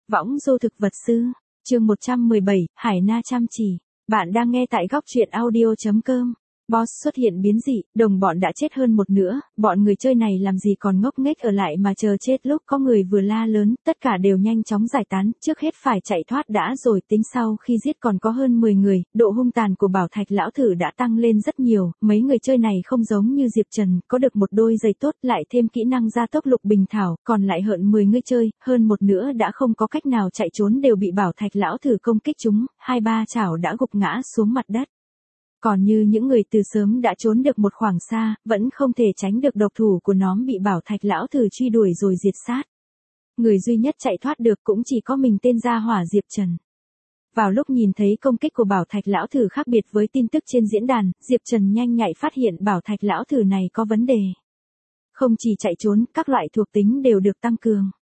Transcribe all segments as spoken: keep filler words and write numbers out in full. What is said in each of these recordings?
Võng du thực vật sư, chương một trăm mười bảy, Hải Na chăm chỉ. Bạn đang nghe tại góc truyện audio chấm com. Boss xuất hiện biến dị, đồng bọn đã chết hơn một nửa, bọn người chơi này làm gì còn ngốc nghếch ở lại mà chờ chết lúc có người vừa la lớn, tất cả đều nhanh chóng giải tán, trước hết phải chạy thoát đã rồi tính sau khi giết còn có hơn mười người, độ hung tàn của Bảo Thạch lão thử đã tăng lên rất nhiều, mấy người chơi này không giống như Diệp Trần, có được một đôi giày tốt, lại thêm kỹ năng gia tốc lục bình thảo, còn lại hơn mười người chơi, hơn một nửa đã không có cách nào chạy trốn đều bị Bảo Thạch lão thử công kích chúng, hai ba chảo đã gục ngã xuống mặt đất. Còn như những người từ sớm đã trốn được một khoảng xa, vẫn không thể tránh được độc thủ của nó bị Bảo Thạch lão thử truy đuổi rồi diệt sát. Người duy nhất chạy thoát được cũng chỉ có mình tên gia hỏa Diệp Trần. Vào lúc nhìn thấy công kích của Bảo Thạch lão thử khác biệt với tin tức trên diễn đàn, Diệp Trần nhanh nhạy phát hiện Bảo Thạch lão thử này có vấn đề. Không chỉ chạy trốn, các loại thuộc tính đều được tăng cường.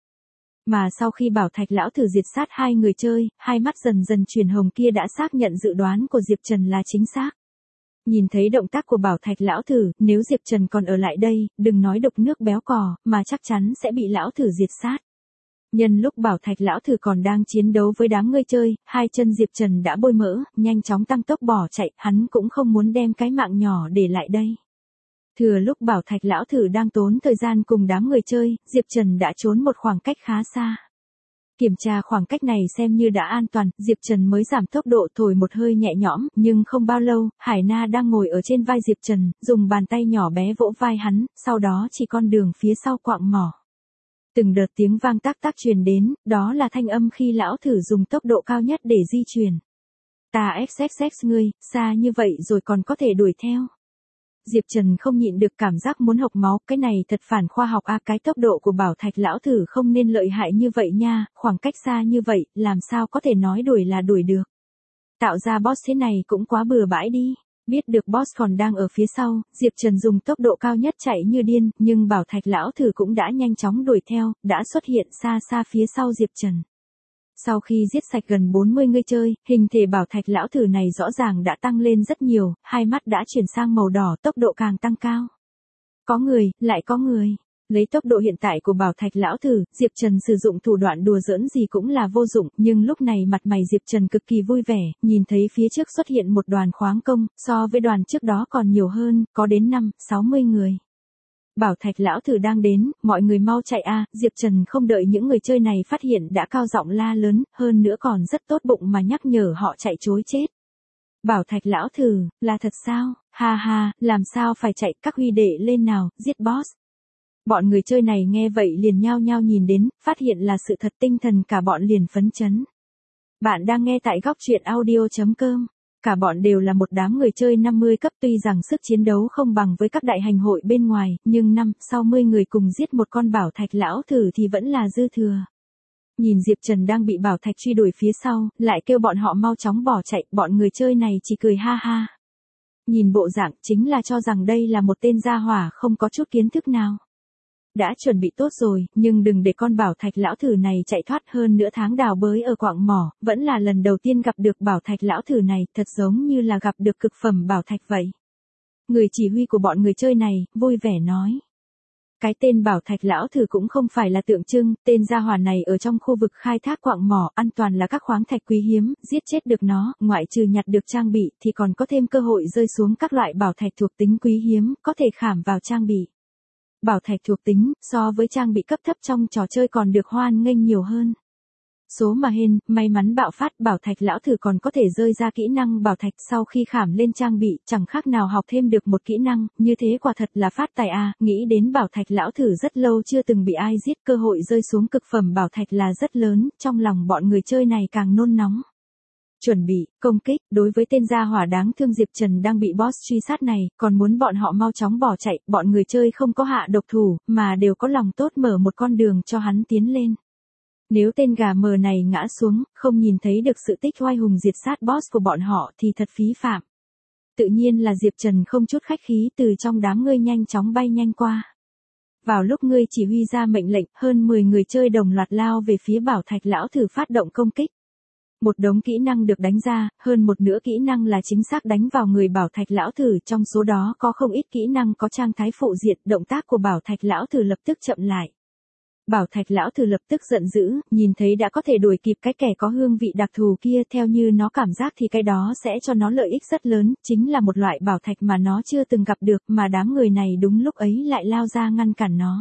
Mà sau khi Bảo Thạch lão thử diệt sát hai người chơi, hai mắt dần dần chuyển hồng kia đã xác nhận dự đoán của Diệp Trần là chính xác. Nhìn thấy động tác của Bảo Thạch lão thử, nếu Diệp Trần còn ở lại đây, đừng nói đục nước béo cò, mà chắc chắn sẽ bị lão thử diệt sát. Nhân lúc Bảo Thạch lão thử còn đang chiến đấu với đám người chơi, hai chân Diệp Trần đã bôi mỡ, nhanh chóng tăng tốc bỏ chạy, hắn cũng không muốn đem cái mạng nhỏ để lại đây. Thừa lúc Bảo Thạch lão thử đang tốn thời gian cùng đám người chơi, Diệp Trần đã trốn một khoảng cách khá xa. Kiểm tra khoảng cách này xem như đã an toàn, Diệp Trần mới giảm tốc độ thổi một hơi nhẹ nhõm, nhưng không bao lâu, Hải Na đang ngồi ở trên vai Diệp Trần, dùng bàn tay nhỏ bé vỗ vai hắn, sau đó chỉ con đường phía sau quạng mỏ. Từng đợt tiếng vang tác tác truyền đến, đó là thanh âm khi lão thử dùng tốc độ cao nhất để di chuyển. Ta xxx ngươi, xa như vậy rồi còn có thể đuổi theo. Diệp Trần không nhịn được cảm giác muốn hộc máu, cái này thật phản khoa học a, à, cái tốc độ của Bảo Thạch lão thử không nên lợi hại như vậy nha, khoảng cách xa như vậy, làm sao có thể nói đuổi là đuổi được. Tạo ra boss thế này cũng quá bừa bãi đi, biết được boss còn đang ở phía sau, Diệp Trần dùng tốc độ cao nhất chạy như điên, nhưng Bảo Thạch lão thử cũng đã nhanh chóng đuổi theo, đã xuất hiện xa xa phía sau Diệp Trần. Sau khi giết sạch gần bốn mươi người chơi, hình thể Bảo Thạch lão thử này rõ ràng đã tăng lên rất nhiều, hai mắt đã chuyển sang màu đỏ, tốc độ càng tăng cao. Có người, lại có người. Lấy tốc độ hiện tại của Bảo Thạch lão thử, Diệp Trần sử dụng thủ đoạn đùa giỡn gì cũng là vô dụng, nhưng lúc này mặt mày Diệp Trần cực kỳ vui vẻ, nhìn thấy phía trước xuất hiện một đoàn khoáng công, so với đoàn trước đó còn nhiều hơn, có đến năm, sáu mươi người. Bảo Thạch lão thử đang đến, mọi người mau chạy a, à, Diệp Trần không đợi những người chơi này phát hiện đã cao giọng la lớn, hơn nữa còn rất tốt bụng mà nhắc nhở họ chạy trối chết. Bảo Thạch lão thử, là thật sao? Ha ha, làm sao phải chạy, các huy đệ lên nào, giết boss. Bọn người chơi này nghe vậy liền nhao nhao nhìn đến, phát hiện là sự thật, tinh thần cả bọn liền phấn chấn. Bạn đang nghe tại góc truyện audio chấm com. Cả bọn đều là một đám người chơi năm mươi cấp, tuy rằng sức chiến đấu không bằng với các đại hành hội bên ngoài, nhưng năm, sáu mươi người cùng giết một con Bảo Thạch lão thử thì vẫn là dư thừa. Nhìn Diệp Trần đang bị Bảo Thạch truy đuổi phía sau, lại kêu bọn họ mau chóng bỏ chạy, bọn người chơi này chỉ cười ha ha. Nhìn bộ dạng chính là cho rằng đây là một tên gia hỏa không có chút kiến thức nào. Đã chuẩn bị tốt rồi, nhưng đừng để con Bảo Thạch lão thử này chạy thoát, hơn nửa tháng đào bới ở quạng mỏ, vẫn là lần đầu tiên gặp được Bảo Thạch lão thử này, thật giống như là gặp được cực phẩm bảo thạch vậy. Người chỉ huy của bọn người chơi này, vui vẻ nói. Cái tên Bảo Thạch lão thử cũng không phải là tượng trưng, tên gia hỏa này ở trong khu vực khai thác quạng mỏ, an toàn là các khoáng thạch quý hiếm, giết chết được nó, ngoại trừ nhặt được trang bị, thì còn có thêm cơ hội rơi xuống các loại bảo thạch thuộc tính quý hiếm, có thể khảm vào trang bị. Bảo thạch thuộc tính, so với trang bị cấp thấp trong trò chơi còn được hoan nghênh nhiều hơn. Số mà hên, may mắn bạo phát, Bảo Thạch lão thử còn có thể rơi ra kỹ năng bảo thạch sau khi khảm lên trang bị, chẳng khác nào học thêm được một kỹ năng, như thế quả thật là phát tài a, à. Nghĩ đến Bảo Thạch lão thử rất lâu chưa từng bị ai giết, cơ hội rơi xuống cực phẩm bảo thạch là rất lớn, trong lòng bọn người chơi này càng nôn nóng. Chuẩn bị, công kích, đối với tên gia hỏa đáng thương Diệp Trần đang bị boss truy sát này, còn muốn bọn họ mau chóng bỏ chạy, bọn người chơi không có hạ độc thủ, mà đều có lòng tốt mở một con đường cho hắn tiến lên. Nếu tên gà mờ này ngã xuống, không nhìn thấy được sự tích oai hùng diệt sát boss của bọn họ thì thật phí phạm. Tự nhiên là Diệp Trần không chút khách khí từ trong đám ngươi nhanh chóng bay nhanh qua. Vào lúc ngươi chỉ huy ra mệnh lệnh, hơn mười người chơi đồng loạt lao về phía Bảo Thạch lão thử phát động công kích. Một đống kỹ năng được đánh ra, hơn một nửa kỹ năng là chính xác đánh vào người Bảo Thạch lão thử, trong số đó có không ít kỹ năng có trạng thái phụ diện, động tác của Bảo Thạch lão thử lập tức chậm lại. Bảo Thạch lão thử lập tức giận dữ, nhìn thấy đã có thể đuổi kịp cái kẻ có hương vị đặc thù kia, theo như nó cảm giác thì cái đó sẽ cho nó lợi ích rất lớn, chính là một loại bảo thạch mà nó chưa từng gặp được, mà đám người này đúng lúc ấy lại lao ra ngăn cản nó.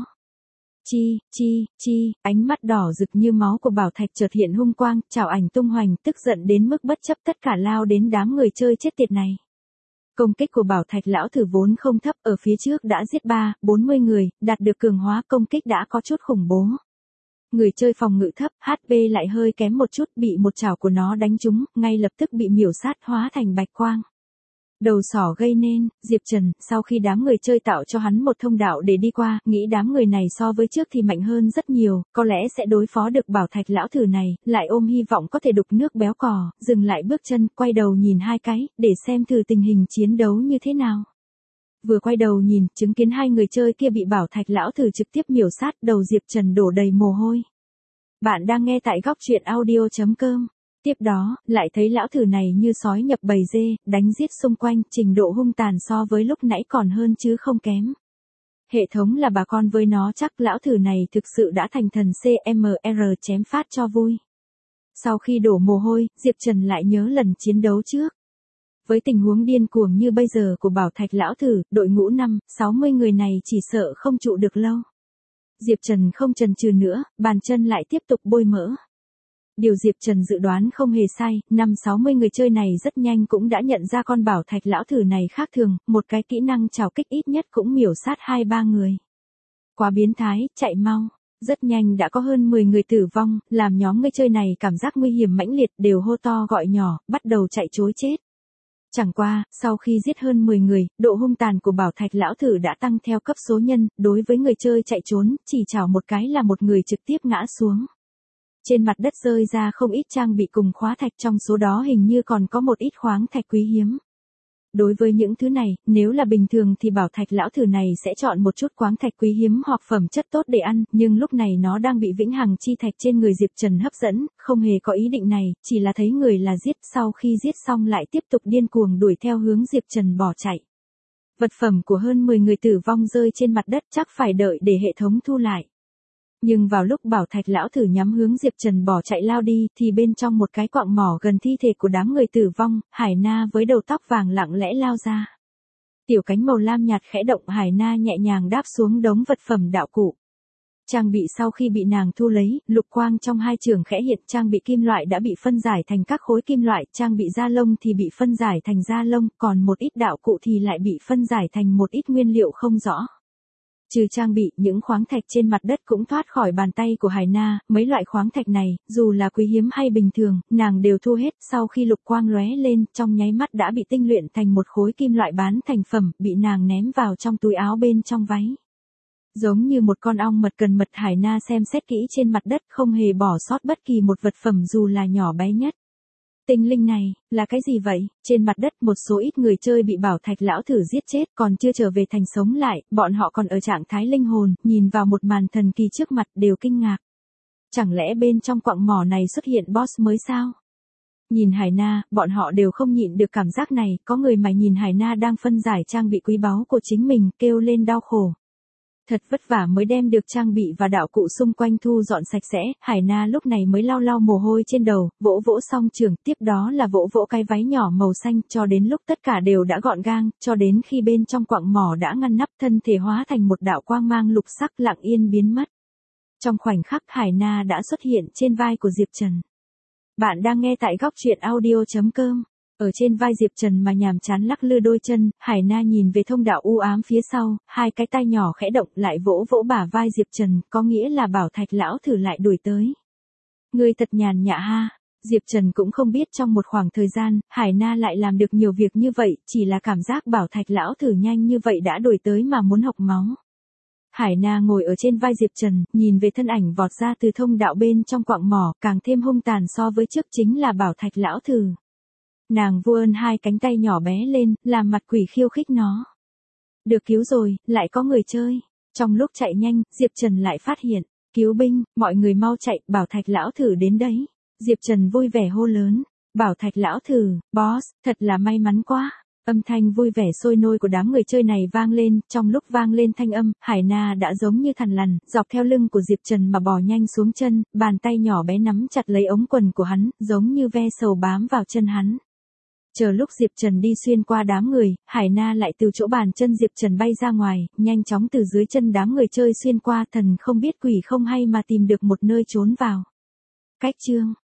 Chi, chi, chi, ánh mắt đỏ rực như máu của Bảo Thạch chợt hiện hung quang, trảo ảnh tung hoành, tức giận đến mức bất chấp tất cả lao đến đám người chơi chết tiệt này. Công kích của Bảo Thạch lão thử vốn không thấp, ở phía trước đã giết ba, bốn mươi người, đạt được cường hóa công kích đã có chút khủng bố. Người chơi phòng ngự thấp, hát pê lại hơi kém một chút, bị một chảo của nó đánh trúng, ngay lập tức bị miểu sát hóa thành bạch quang. Đầu sỏ gây nên, Diệp Trần, sau khi đám người chơi tạo cho hắn một thông đạo để đi qua, nghĩ đám người này so với trước thì mạnh hơn rất nhiều, có lẽ sẽ đối phó được Bảo Thạch lão thử này, lại ôm hy vọng có thể đục nước béo cò, dừng lại bước chân, quay đầu nhìn hai cái, để xem thử tình hình chiến đấu như thế nào. Vừa quay đầu nhìn, chứng kiến hai người chơi kia bị Bảo Thạch lão thử trực tiếp miểu sát, đầu Diệp Trần đổ đầy mồ hôi. Bạn đang nghe tại góc truyện audio chấm com. Tiếp đó, lại thấy lão thử này như sói nhập bầy dê, đánh giết xung quanh, trình độ hung tàn so với lúc nãy còn hơn chứ không kém. Hệ thống là bà con với nó, chắc lão thử này thực sự đã thành thần xê em rờ chém phát cho vui. Sau khi đổ mồ hôi, Diệp Trần lại nhớ lần chiến đấu trước. Với tình huống điên cuồng như bây giờ của Bảo Thạch lão thử, đội ngũ năm, sáu mươi người này chỉ sợ không trụ được lâu. Diệp Trần không chần chừ nữa, bàn chân lại tiếp tục bôi mỡ. Điều Diệp Trần dự đoán không hề sai, năm sáu mươi người chơi này rất nhanh cũng đã nhận ra con Bảo Thạch lão thử này khác thường, một cái kỹ năng trảo kích ít nhất cũng miểu sát hai ba người. Quá biến thái, chạy mau. Rất nhanh đã có hơn mười người tử vong, làm nhóm người chơi này cảm giác nguy hiểm mãnh liệt, đều hô to gọi nhỏ, bắt đầu chạy trối chết. Chẳng qua, sau khi giết hơn mười người, độ hung tàn của Bảo Thạch lão thử đã tăng theo cấp số nhân, đối với người chơi chạy trốn, chỉ chảo một cái là một người trực tiếp ngã xuống. Trên mặt đất rơi ra không ít trang bị cùng khóa thạch, trong số đó hình như còn có một ít khoáng thạch quý hiếm. Đối với những thứ này, nếu là bình thường thì Bảo Thạch lão thử này sẽ chọn một chút khoáng thạch quý hiếm hoặc phẩm chất tốt để ăn, nhưng lúc này nó đang bị vĩnh hằng chi thạch trên người Diệp Trần hấp dẫn, không hề có ý định này, chỉ là thấy người là giết, sau khi giết xong lại tiếp tục điên cuồng đuổi theo hướng Diệp Trần bỏ chạy. Vật phẩm của hơn mười người tử vong rơi trên mặt đất, chắc phải đợi để hệ thống thu lại. Nhưng vào lúc Bảo Thạch lão thử nhắm hướng Diệp Trần bỏ chạy lao đi, thì bên trong một cái quạng mỏ gần thi thể của đám người tử vong, Hải Na với đầu tóc vàng lặng lẽ lao ra. Tiểu cánh màu lam nhạt khẽ động, Hải Na nhẹ nhàng đáp xuống đống vật phẩm đạo cụ. Trang bị sau khi bị nàng thu lấy, lục quang trong hai trường khẽ hiện, trang bị kim loại đã bị phân giải thành các khối kim loại, trang bị da lông thì bị phân giải thành da lông, còn một ít đạo cụ thì lại bị phân giải thành một ít nguyên liệu không rõ. Trừ trang bị, những khoáng thạch trên mặt đất cũng thoát khỏi bàn tay của Hải Na, mấy loại khoáng thạch này, dù là quý hiếm hay bình thường, nàng đều thu hết, sau khi lục quang lóe lên, trong nháy mắt đã bị tinh luyện thành một khối kim loại bán thành phẩm, bị nàng ném vào trong túi áo bên trong váy. Giống như một con ong mật cần mật, Hải Na xem xét kỹ trên mặt đất, không hề bỏ sót bất kỳ một vật phẩm dù là nhỏ bé nhất. Tinh linh này, là cái gì vậy? Trên mặt đất một số ít người chơi bị Bảo Thạch lão thử giết chết, còn chưa trở về thành sống lại, bọn họ còn ở trạng thái linh hồn, nhìn vào một màn thần kỳ trước mặt đều kinh ngạc. Chẳng lẽ bên trong quặng mỏ này xuất hiện boss mới sao? Nhìn Hải Na, bọn họ đều không nhịn được cảm giác này, có người mà nhìn Hải Na đang phân giải trang bị quý báu của chính mình, kêu lên đau khổ. Thật vất vả mới đem được trang bị và đạo cụ xung quanh thu dọn sạch sẽ, Hải Na lúc này mới lau lau mồ hôi trên đầu, vỗ vỗ song trường, tiếp đó là vỗ vỗ cái váy nhỏ màu xanh, cho đến lúc tất cả đều đã gọn gàng, cho đến khi bên trong quặng mỏ đã ngăn nắp, thân thể hóa thành một đạo quang mang lục sắc lặng yên biến mất. Trong khoảnh khắc, Hải Na đã xuất hiện trên vai của Diệp Trần. Bạn đang nghe tại góc truyện audio chấm com. Ở trên vai Diệp Trần mà nhàm chán lắc lư đôi chân, Hải Na nhìn về thông đạo u ám phía sau, hai cái tay nhỏ khẽ động lại vỗ vỗ bả vai Diệp Trần, có nghĩa là Bảo Thạch lão thử lại đuổi tới. Ngươi thật nhàn nhạ ha. Diệp Trần cũng không biết trong một khoảng thời gian, Hải Na lại làm được nhiều việc như vậy, chỉ là cảm giác Bảo Thạch lão thử nhanh như vậy đã đuổi tới mà muốn học máu. Hải Na ngồi ở trên vai Diệp Trần, nhìn về thân ảnh vọt ra từ thông đạo bên trong quặng mỏ, càng thêm hung tàn so với trước chính là Bảo Thạch lão thử. Nàng vươn hai cánh tay nhỏ bé lên, làm mặt quỷ khiêu khích nó. Được cứu rồi, lại có người chơi. Trong lúc chạy nhanh, Diệp Trần lại phát hiện. Cứu binh, mọi người mau chạy, Bảo Thạch lão thử đến đấy. Diệp Trần vui vẻ hô lớn. Bảo Thạch lão thử, boss, thật là may mắn quá. Âm thanh vui vẻ sôi nôi của đám người chơi này vang lên, trong lúc vang lên thanh âm, Hải Na đã giống như thằn lằn, dọc theo lưng của Diệp Trần mà bò nhanh xuống chân, bàn tay nhỏ bé nắm chặt lấy ống quần của hắn, giống như ve sầu bám vào chân hắn. Chờ lúc Diệp Trần đi xuyên qua đám người, Hải Na lại từ chỗ bàn chân Diệp Trần bay ra ngoài, nhanh chóng từ dưới chân đám người chơi xuyên qua, thần không biết quỷ không hay mà tìm được một nơi trốn vào. Cách chương